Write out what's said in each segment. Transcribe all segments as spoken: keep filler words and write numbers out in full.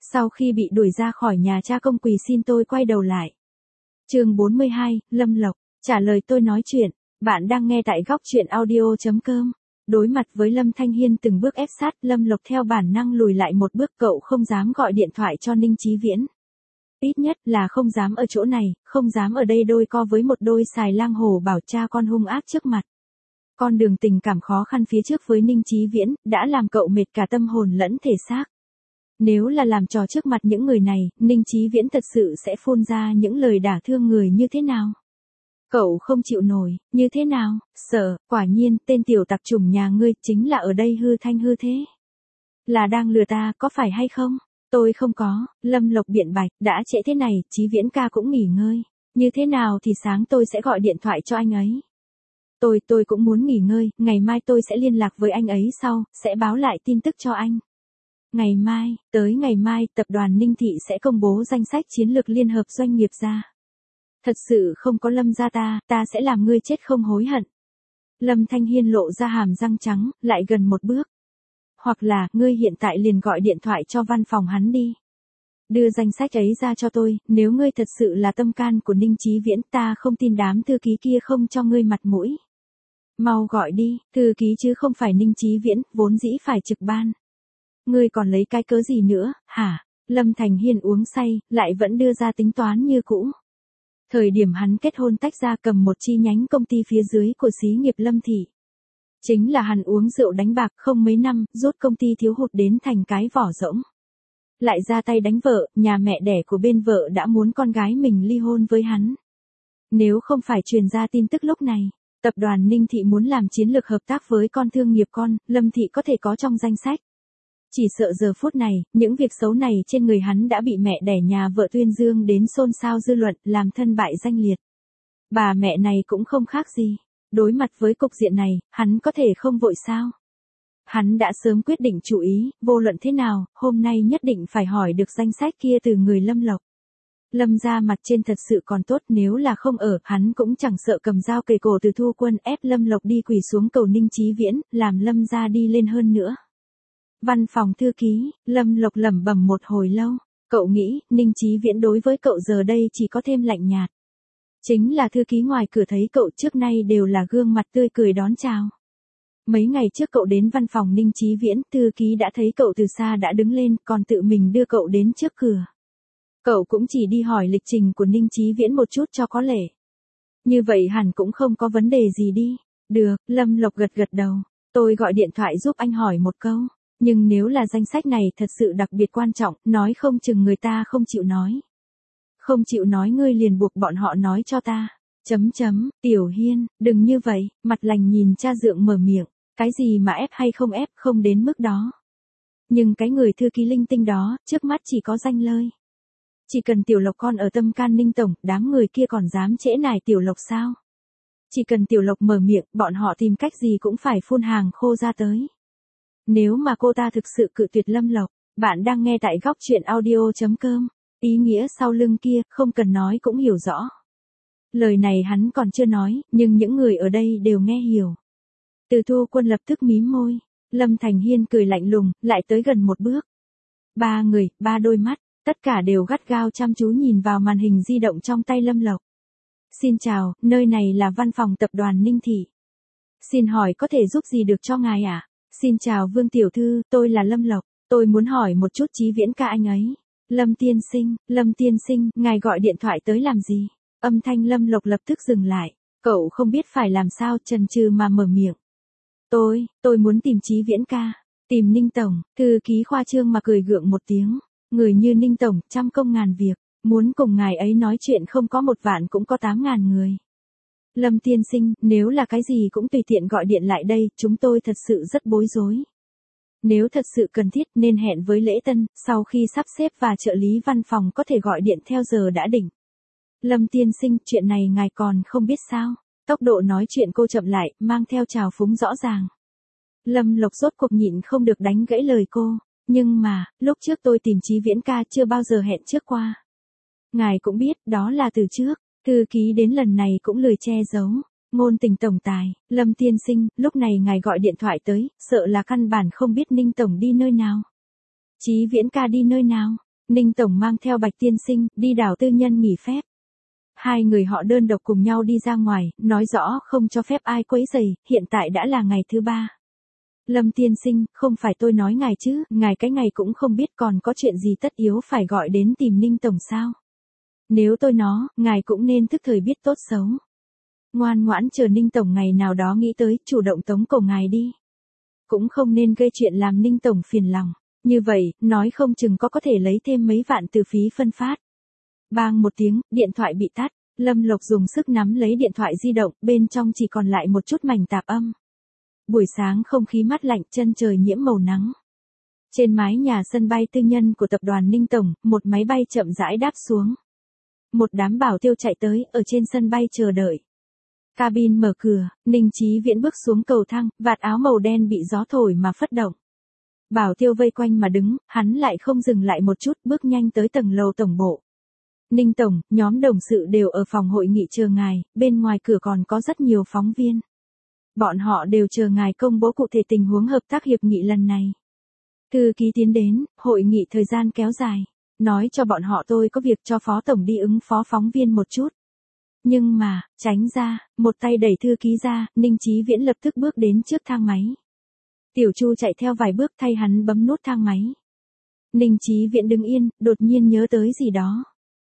Sau khi bị đuổi ra khỏi nhà cha công quỳ xin tôi quay đầu lại. Chương bốn mươi hai, Lâm Lộc, trả lời tôi nói chuyện, bạn đang nghe tại góc truyện audio chấm com. Đối mặt với Lâm Thanh Hiên từng bước ép sát, Lâm Lộc theo bản năng lùi lại một bước, cậu không dám gọi điện thoại cho Ninh Chí Viễn. Ít nhất là không dám ở chỗ này, không dám ở đây đôi co với một đôi xài lang hổ bảo cha con hung ác trước mặt. Con đường tình cảm khó khăn phía trước với Ninh Chí Viễn, đã làm cậu mệt cả tâm hồn lẫn thể xác. Nếu là làm trò trước mặt những người này, Ninh Chí Viễn thật sự sẽ phun ra những lời đả thương người như thế nào? Cậu không chịu nổi, như thế nào? Sợ, quả nhiên, tên tiểu tặc chủng nhà ngươi chính là ở đây hư thanh hư thế. Là đang lừa ta, có phải hay không? Tôi không có, Lâm Lộc biện bạch, đã trễ thế này, Chí Viễn ca cũng nghỉ ngơi. Như thế nào thì sáng tôi sẽ gọi điện thoại cho anh ấy. Tôi, tôi cũng muốn nghỉ ngơi, ngày mai tôi sẽ liên lạc với anh ấy sau, sẽ báo lại tin tức cho anh. Ngày mai, tới ngày mai, tập đoàn Ninh Thị sẽ công bố danh sách chiến lược liên hợp doanh nghiệp ra. Thật sự không có Lâm gia ta, ta sẽ làm ngươi chết không hối hận. Lâm Thanh Hiên lộ ra hàm răng trắng, lại gần một bước. Hoặc là, ngươi hiện tại liền gọi điện thoại cho văn phòng hắn đi. Đưa danh sách ấy ra cho tôi, nếu ngươi thật sự là tâm can của Ninh Chí Viễn, ta không tin đám thư ký kia không cho ngươi mặt mũi. Mau gọi đi, thư ký chứ không phải Ninh Chí Viễn, vốn dĩ phải trực ban. Ngươi còn lấy cái cớ gì nữa, hả? Lâm Thành Hiên uống say, lại vẫn đưa ra tính toán như cũ. Thời điểm hắn kết hôn tách ra cầm một chi nhánh công ty phía dưới của xí nghiệp Lâm Thị. Chính là hắn uống rượu đánh bạc không mấy năm, rút công ty thiếu hụt đến thành cái vỏ rỗng. Lại ra tay đánh vợ, nhà mẹ đẻ của bên vợ đã muốn con gái mình ly hôn với hắn. Nếu không phải truyền ra tin tức lúc này, tập đoàn Ninh Thị muốn làm chiến lược hợp tác với con thương nghiệp con, Lâm Thị có thể có trong danh sách. Chỉ sợ giờ phút này, những việc xấu này trên người hắn đã bị mẹ đẻ nhà vợ tuyên dương đến xôn xao dư luận, làm thân bại danh liệt. Bà mẹ này cũng không khác gì. Đối mặt với cục diện này, hắn có thể không vội sao? Hắn đã sớm quyết định chủ ý, vô luận thế nào, hôm nay nhất định phải hỏi được danh sách kia từ người Lâm Lộc. Lâm gia mặt trên thật sự còn tốt, nếu là không ở, hắn cũng chẳng sợ cầm dao kề cổ Từ Thu Quân ép Lâm Lộc đi quỳ xuống cầu Ninh Chí Viễn, làm Lâm gia đi lên hơn nữa. Văn phòng thư ký, Lâm Lộc lẩm bẩm một hồi lâu, cậu nghĩ, Ninh Chí Viễn đối với cậu giờ đây chỉ có thêm lạnh nhạt. Chính là thư ký ngoài cửa thấy cậu trước nay đều là gương mặt tươi cười đón chào. Mấy ngày trước cậu đến văn phòng Ninh Chí Viễn, thư ký đã thấy cậu từ xa đã đứng lên, còn tự mình đưa cậu đến trước cửa. Cậu cũng chỉ đi hỏi lịch trình của Ninh Chí Viễn một chút cho có lệ. Như vậy hẳn cũng không có vấn đề gì đi. Được, Lâm Lộc gật gật đầu. Tôi gọi điện thoại giúp anh hỏi một câu. Nhưng nếu là danh sách này thật sự đặc biệt quan trọng, nói không chừng người ta không chịu nói. Không chịu nói ngươi liền buộc bọn họ nói cho ta. Chấm chấm, Tiểu Hiên, đừng như vậy, mặt lành nhìn cha dượng mở miệng. Cái gì mà ép hay không ép, không đến mức đó. Nhưng cái người thư ký linh tinh đó, trước mắt chỉ có danh lời. Chỉ cần Tiểu Lộc con ở tâm can Ninh tổng, đám người kia còn dám trễ nải Tiểu Lộc sao? Chỉ cần Tiểu Lộc mở miệng, bọn họ tìm cách gì cũng phải phun hàng khô ra tới. Nếu mà cô ta thực sự cự tuyệt Lâm Lộc, bạn đang nghe tại góc truyện audio chấm com. Ý nghĩa sau lưng kia, không cần nói cũng hiểu rõ. Lời này hắn còn chưa nói, nhưng những người ở đây đều nghe hiểu. Từ Thu Quân lập tức mím môi. Lâm Thành Hiên cười lạnh lùng, lại tới gần một bước. Ba người, ba đôi mắt, tất cả đều gắt gao chăm chú nhìn vào màn hình di động trong tay Lâm Lộc. Xin chào, nơi này là văn phòng tập đoàn Ninh Thị. Xin hỏi có thể giúp gì được cho ngài ạ? À? Xin chào Vương Tiểu Thư, tôi là Lâm Lộc, tôi muốn hỏi một chút Chí Viễn ca anh ấy. Lâm tiên sinh, Lâm tiên sinh, ngài gọi điện thoại tới làm gì? Âm thanh Lâm Lộc lập tức dừng lại, cậu không biết phải làm sao, chần chừ mà mở miệng. Tôi, tôi muốn tìm Chí Viễn ca, tìm Ninh tổng, thư ký khoa trương mà cười gượng một tiếng, người như Ninh tổng, trăm công ngàn việc, muốn cùng ngài ấy nói chuyện không có một vạn cũng có tám ngàn người. Lâm tiên sinh, nếu là cái gì cũng tùy tiện gọi điện lại đây, chúng tôi thật sự rất bối rối. Nếu thật sự cần thiết nên hẹn với lễ tân, sau khi sắp xếp và trợ lý văn phòng có thể gọi điện theo giờ đã định. Lâm tiên sinh, chuyện này ngài còn không biết sao? Tốc độ nói chuyện cô chậm lại, mang theo trào phúng rõ ràng. Lâm Lộc rốt cuộc nhịn không được đánh gãy lời cô. Nhưng mà, lúc trước tôi tìm Chí Viễn ca chưa bao giờ hẹn trước qua. Ngài cũng biết, đó là từ trước. Thư ký đến lần này cũng lười che giấu. Ngôn tình tổng tài, Lâm tiên sinh, lúc này ngài gọi điện thoại tới, sợ là căn bản không biết Ninh tổng đi nơi nào. Chí Viễn ca đi nơi nào? Ninh Tổng mang theo Bạch Tiên Sinh, đi đảo tư nhân nghỉ phép. Hai người họ đơn độc cùng nhau đi ra ngoài, nói rõ không cho phép ai quấy rầy, hiện tại đã là ngày thứ ba. Lâm Tiên Sinh, không phải tôi nói ngài chứ, ngài cái ngày cũng không biết còn có chuyện gì tất yếu phải gọi đến tìm Ninh Tổng sao. Nếu tôi nó, ngài cũng nên thức thời biết tốt xấu. Ngoan ngoãn chờ Ninh Tổng ngày nào đó nghĩ tới, chủ động tống cổ ngài đi. Cũng không nên gây chuyện làm Ninh Tổng phiền lòng. Như vậy, nói không chừng có có thể lấy thêm mấy vạn từ phí phân phát. Bang một tiếng, điện thoại bị tắt. Lâm Lộc dùng sức nắm lấy điện thoại di động, bên trong chỉ còn lại một chút mảnh tạp âm. Buổi sáng không khí mát lạnh, chân trời nhiễm màu nắng. Trên mái nhà sân bay tư nhân của tập đoàn Ninh Tổng, một máy bay chậm rãi đáp xuống. Một đám bảo tiêu chạy tới, ở trên sân bay chờ đợi. Cabin mở cửa, Ninh Chí Viễn bước xuống cầu thang, vạt áo màu đen bị gió thổi mà phất động. Bảo tiêu vây quanh mà đứng, hắn lại không dừng lại một chút, bước nhanh tới tầng lầu tổng bộ. Ninh Tổng, nhóm đồng sự đều ở phòng hội nghị chờ ngài, bên ngoài cửa còn có rất nhiều phóng viên. Bọn họ đều chờ ngài công bố cụ thể tình huống hợp tác hiệp nghị lần này. Thư ký tiến đến, hội nghị thời gian kéo dài. Nói cho bọn họ tôi có việc cho phó tổng đi ứng phó phóng viên một chút. Nhưng mà, tránh ra, một tay đẩy thư ký ra, Ninh Chí Viễn lập tức bước đến trước thang máy. Tiểu Chu chạy theo vài bước thay hắn bấm nút thang máy. Ninh Chí Viễn đứng yên, đột nhiên nhớ tới gì đó.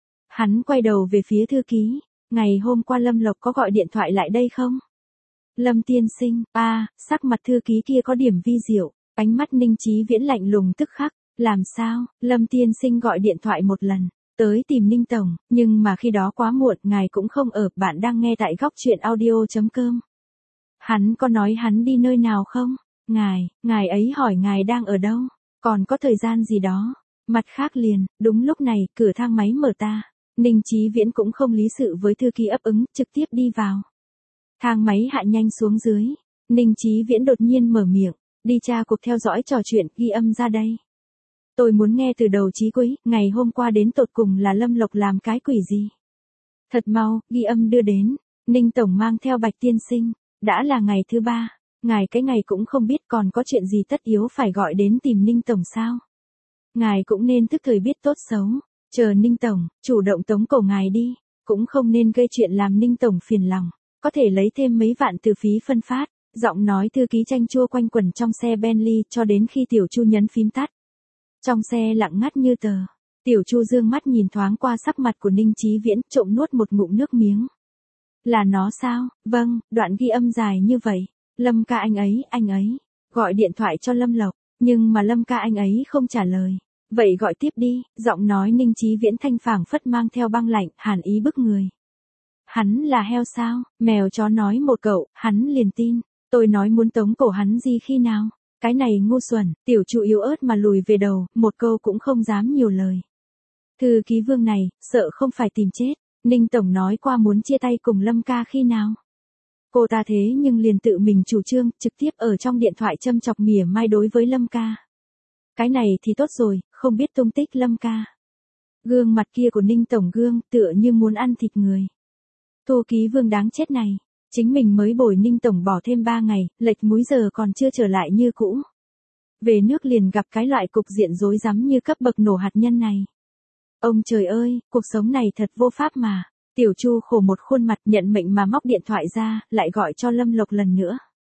Hắn quay đầu về phía thư ký. Ngày hôm qua Lâm Lộc có gọi điện thoại lại đây không? Lâm Tiên Sinh, a, à, sắc mặt thư ký kia có điểm vi diệu, ánh mắt Ninh Chí Viễn lạnh lùng tức khắc. Làm sao? Lâm Tiên Sinh gọi điện thoại một lần, tới tìm Ninh Tổng, nhưng mà khi đó quá muộn, ngài cũng không ở, bạn đang nghe tại góc truyện audio.com. Hắn có nói hắn đi nơi nào không? Ngài, ngài ấy hỏi ngài đang ở đâu? Còn có thời gian gì đó? Mặt khác liền, đúng lúc này, cửa thang máy mở ta. Ninh Chí Viễn cũng không lý sự với thư ký ấp ứng, trực tiếp đi vào. Thang máy hạ nhanh xuống dưới. Ninh Chí Viễn đột nhiên mở miệng, đi tra cuộc theo dõi trò chuyện, ghi âm ra đây. Tôi muốn nghe từ đầu chí cuối, ngày hôm qua đến tột cùng là Lâm Lộc làm cái quỷ gì? Thật mau, ghi âm đưa đến. Ninh Tổng mang theo Bạch Tiên Sinh. Đã là ngày thứ ba. Ngài cái ngày cũng không biết còn có chuyện gì tất yếu phải gọi đến tìm Ninh Tổng sao? Ngài cũng nên thức thời biết tốt xấu. Chờ Ninh Tổng, chủ động tống cổ ngài đi. Cũng không nên gây chuyện làm Ninh Tổng phiền lòng. Có thể lấy thêm mấy vạn từ phí phân phát. Giọng nói thư ký chanh chua quanh quẩn trong xe Bentley cho đến khi Tiểu Chu nhấn phím tắt. Trong xe lặng ngắt như tờ. Tiểu Chu dương mắt nhìn thoáng qua sắc mặt của Ninh Chí Viễn, trộm nuốt một ngụm nước miếng. Là nó sao? Vâng, đoạn ghi âm dài như vậy. Lâm ca anh ấy, anh ấy. Gọi điện thoại cho Lâm Lộc. Nhưng mà Lâm ca anh ấy không trả lời. Vậy gọi tiếp đi. Giọng nói Ninh Chí Viễn thanh phảng phất mang theo băng lạnh, hàn ý bức người. Hắn là heo sao? Mèo chó nói một cậu, hắn liền tin. Tôi nói muốn tống cổ hắn gì khi nào? Cái này ngu xuẩn. Tiểu Chu yếu ớt mà lùi về đầu, một câu cũng không dám nhiều lời. Thư ký Vương này, sợ không phải tìm chết. Ninh Tổng nói qua muốn chia tay cùng Lâm ca khi nào? Cô ta thế nhưng liền tự mình chủ trương, trực tiếp ở trong điện thoại châm chọc mỉa mai đối với Lâm ca. Cái này thì tốt rồi, không biết tung tích Lâm ca. Gương mặt kia của Ninh Tổng gương, tựa như muốn ăn thịt người. Thư ký Vương đáng chết này. Chính mình mới bồi Ninh Tổng bỏ thêm ba ngày, lệch múi giờ còn chưa trở lại như cũ. Về nước liền gặp cái loại cục diện rối rắm như cấp bậc nổ hạt nhân này. Ông trời ơi, cuộc sống này thật vô pháp mà. Tiểu Chu khổ một khuôn mặt nhận mệnh mà móc điện thoại ra, lại gọi cho Lâm Lộc lần nữa.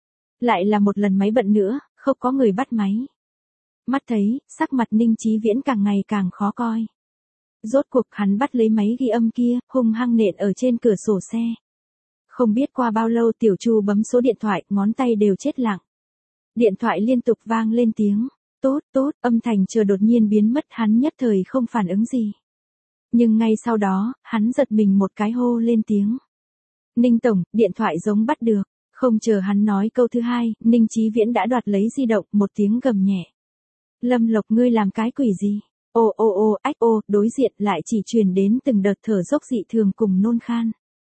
Lại là một lần máy bận nữa, không có người bắt máy. Mắt thấy, sắc mặt Ninh Chí Viễn càng ngày càng khó coi. Rốt cuộc hắn bắt lấy máy ghi âm kia, hung hăng nện ở trên cửa sổ xe. Không biết qua bao lâu Tiểu Chu bấm số điện thoại, ngón tay đều chết lặng. Điện thoại liên tục vang lên tiếng. Tốt, tốt, âm thanh chờ đột nhiên biến mất, hắn nhất thời không phản ứng gì. Nhưng ngay sau đó, hắn giật mình một cái hô lên tiếng. Ninh Tổng, điện thoại giống bắt được. Không chờ hắn nói câu thứ hai, Ninh Chí Viễn đã đoạt lấy di động, một tiếng gầm nhẹ. Lâm Lộc ngươi làm cái quỷ gì? Ô ô ô, ách ô, đối diện lại chỉ truyền đến từng đợt thở dốc dị thường cùng nôn khan.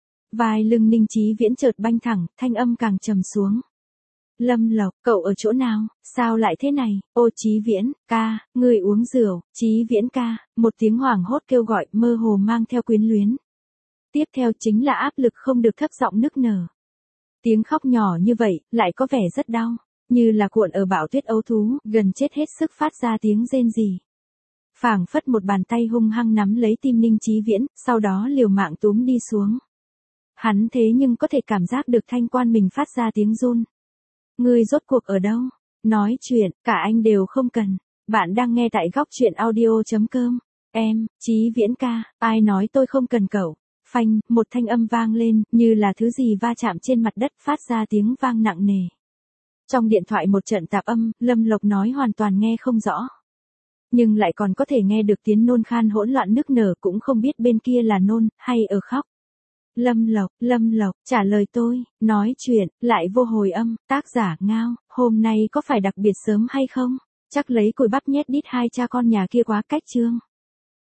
Vai lưng Ninh Chí Viễn chợt banh thẳng, thanh âm càng trầm xuống. Lâm Lộc, cậu ở chỗ nào, sao lại thế này? Ô Chí Viễn, ca, người uống rượu, Chí Viễn ca, một tiếng hoảng hốt kêu gọi mơ hồ mang theo quyến luyến. Tiếp theo chính là áp lực không được thấp giọng nức nở. Tiếng khóc nhỏ như vậy, lại có vẻ rất đau, như là cuộn ở bão tuyết ấu thú, gần chết hết sức phát ra tiếng rên rỉ. phảng phất một bàn tay hung hăng nắm lấy tim Ninh Chí Viễn, sau đó liều mạng túm đi xuống. Hắn thế nhưng có thể cảm giác được thanh quan mình phát ra tiếng run. Ngươi rốt cuộc ở đâu? Nói chuyện, cả anh đều không cần. Bạn đang nghe tại góc chuyện audio.com. Em, Chí Viễn ca, ai nói tôi không cần cậu? Phanh, một thanh âm vang lên, như là thứ gì va chạm trên mặt đất phát ra tiếng vang nặng nề. Trong điện thoại một trận tạp âm, Lâm Lộc nói hoàn toàn nghe không rõ. Nhưng lại còn có thể nghe được tiếng nôn khan hỗn loạn nức nở, cũng không biết bên kia là nôn, hay ở khóc. Lâm Lộc, Lâm Lộc, trả lời tôi, nói chuyện, lại vô hồi âm, tác giả Ngao, hôm nay có phải đặc biệt sớm hay không? Chắc lấy cùi bắp nhét đít hai cha con nhà kia quá cách chương.